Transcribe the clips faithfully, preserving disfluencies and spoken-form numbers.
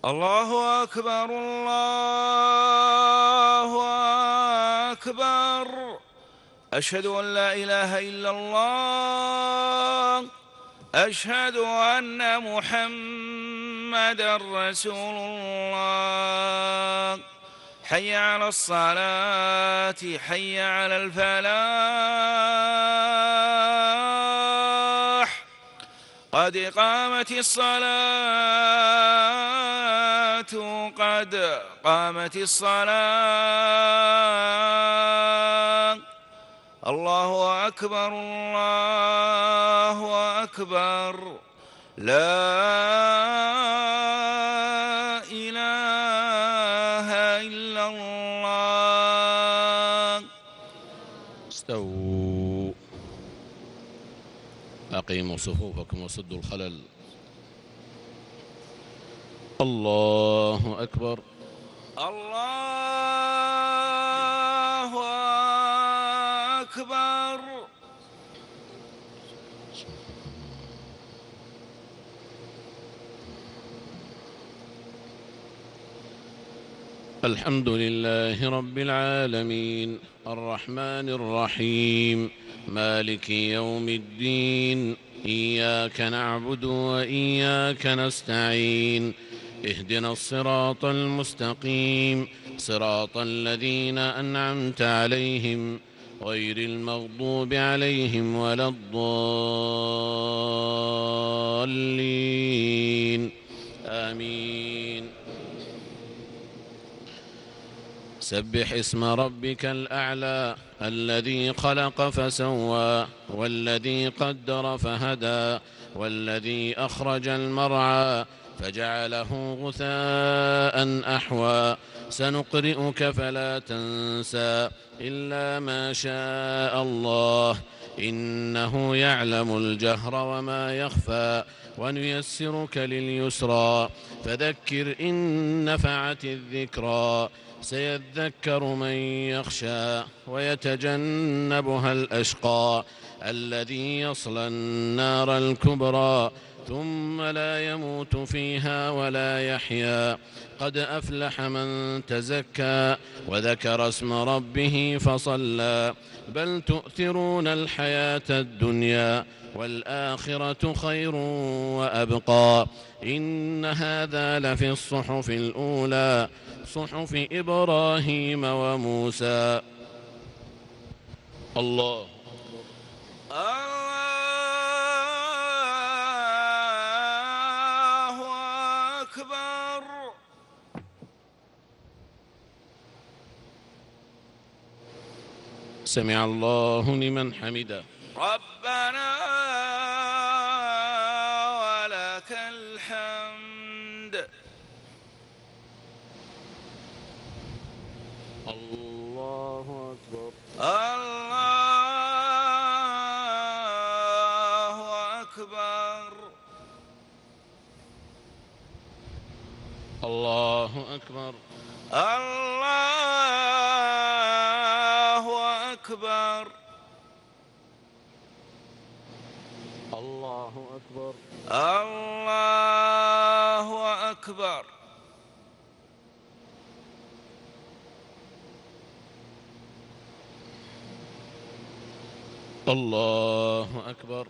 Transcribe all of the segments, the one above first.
الله أكبر الله أكبر. أشهد أن لا إله إلا الله. أشهد أن محمدًا رسول الله. حي على الصلاة حي على الفلاح. قد قامت الصلاة قد قامت الصلاة. الله أكبر الله أكبر. لا إله إلا الله. استووا. أقيموا صفوفكم وسدوا الخلل. الله أكبر. الله أكبر. الحمد لله رب العالمين الرحمن الرحيم مالك يوم الدين. إياك نعبد وإياك نستعين. اهدنا الصراط المستقيم صراط الذين أنعمت عليهم غير المغضوب عليهم ولا الضالين. آمين. سبح اسم ربك الأعلى الذي خلق فسوى والذي قدر فهدى والذي أخرج المرعى فجعله غثاء أحوى. سنقرئك فلا تنسى إلا ما شاء الله إنه يعلم الجهر وما يخفى. ونيسرك لليسرى فذكر إن نفعت الذكرى. سيذكر من يخشى ويتجنبها الأشقى الذي يصلى النار الكبرى ثم لا يموت فيها ولا يحيا. قد أفلح من تزكى وذكر اسم ربه فصلى. بل تؤثرون الحياة الدنيا والآخرة خير وأبقى. إن هذا لفي الصحف الأولى صحف إبراهيم وموسى. الله الله أكبر. سمع الله لمن حمده. ربنا ولك الحمد. الله أكبر. الله أكبر. الله أكبر. الله أكبر. الله أكبر. الله أكبر. الله أكبر.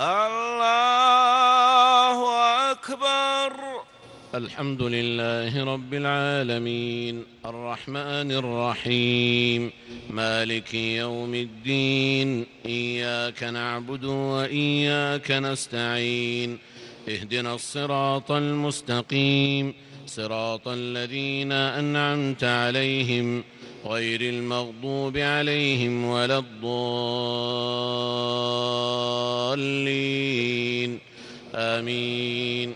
الله أكبر. الحمد لله رب العالمين الرحمن الرحيم مالك يوم الدين. إياك نعبد وإياك نستعين. اهدنا الصراط المستقيم صراط الذين أنعمت عليهم غير المغضوب عليهم ولا الضالين. آمين.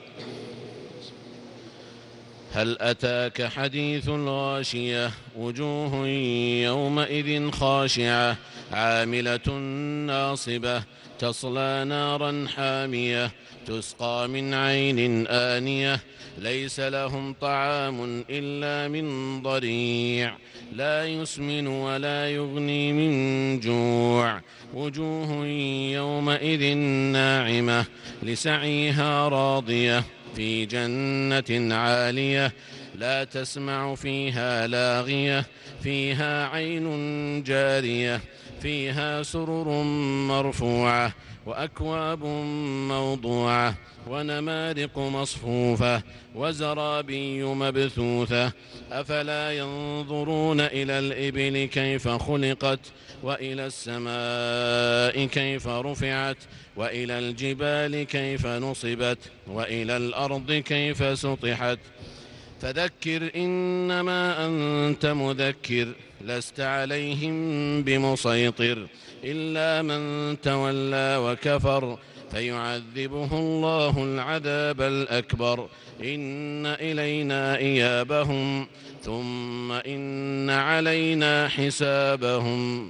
هل أتاك حديث الغاشية وجوه يومئذ خاشعة عاملة ناصبة تصلى نارا حامية تسقى من عين آنية ليس لهم طعام إلا من ضريع لا يسمن ولا يغني من جوع. وجوه يومئذ ناعمة لسعيها راضية في جنة عالية لا تسمع فيها لاغية فيها عين جارية فيها سرر مرفوعة وأكواب موضوعة ونمارق مصفوفة وزرابي مبثوثة أفلا ينظرون إلى الإبل كيف خلقت وإلى السماء كيف رفعت وإلى الجبال كيف نصبت وإلى الأرض كيف سطحت فذكر إنما أنت مذكر لست عليهم بمسيطر إلا من تولى وكفر فيعذبه الله العذاب الأكبر إن إلينا إيابهم ثم إن علينا حسابهم.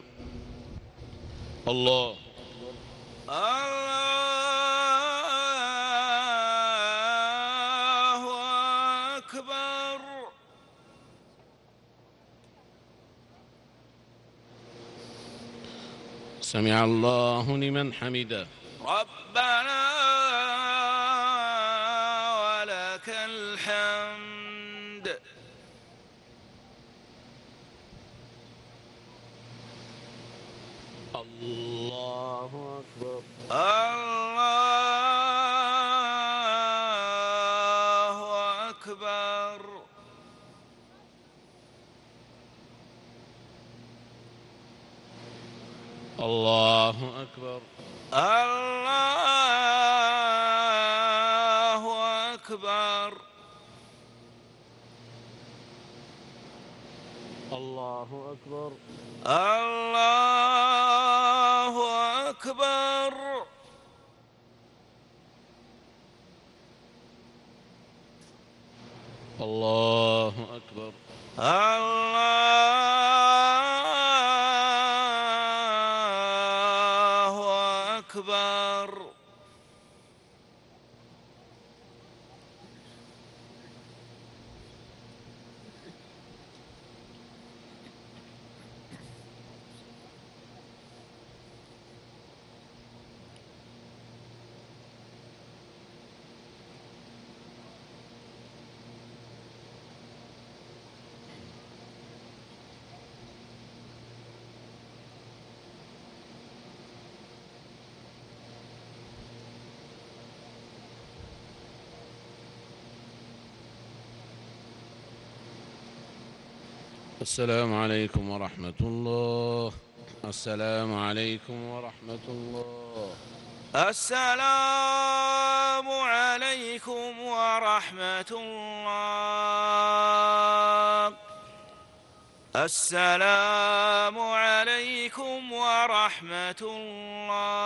الله الله أكبر. سمع الله لمن حمده. ربنا ولك الحمد. الله أكبر. الله أكبر. الله أكبر. الله أكبر. الله أكبر. الله أكبر. الله أكبر. الله أكبر. السلام عليكم ورحمة الله. السلام عليكم ورحمة الله. السلام عليكم ورحمة الله. السلام عليكم ورحمة الله.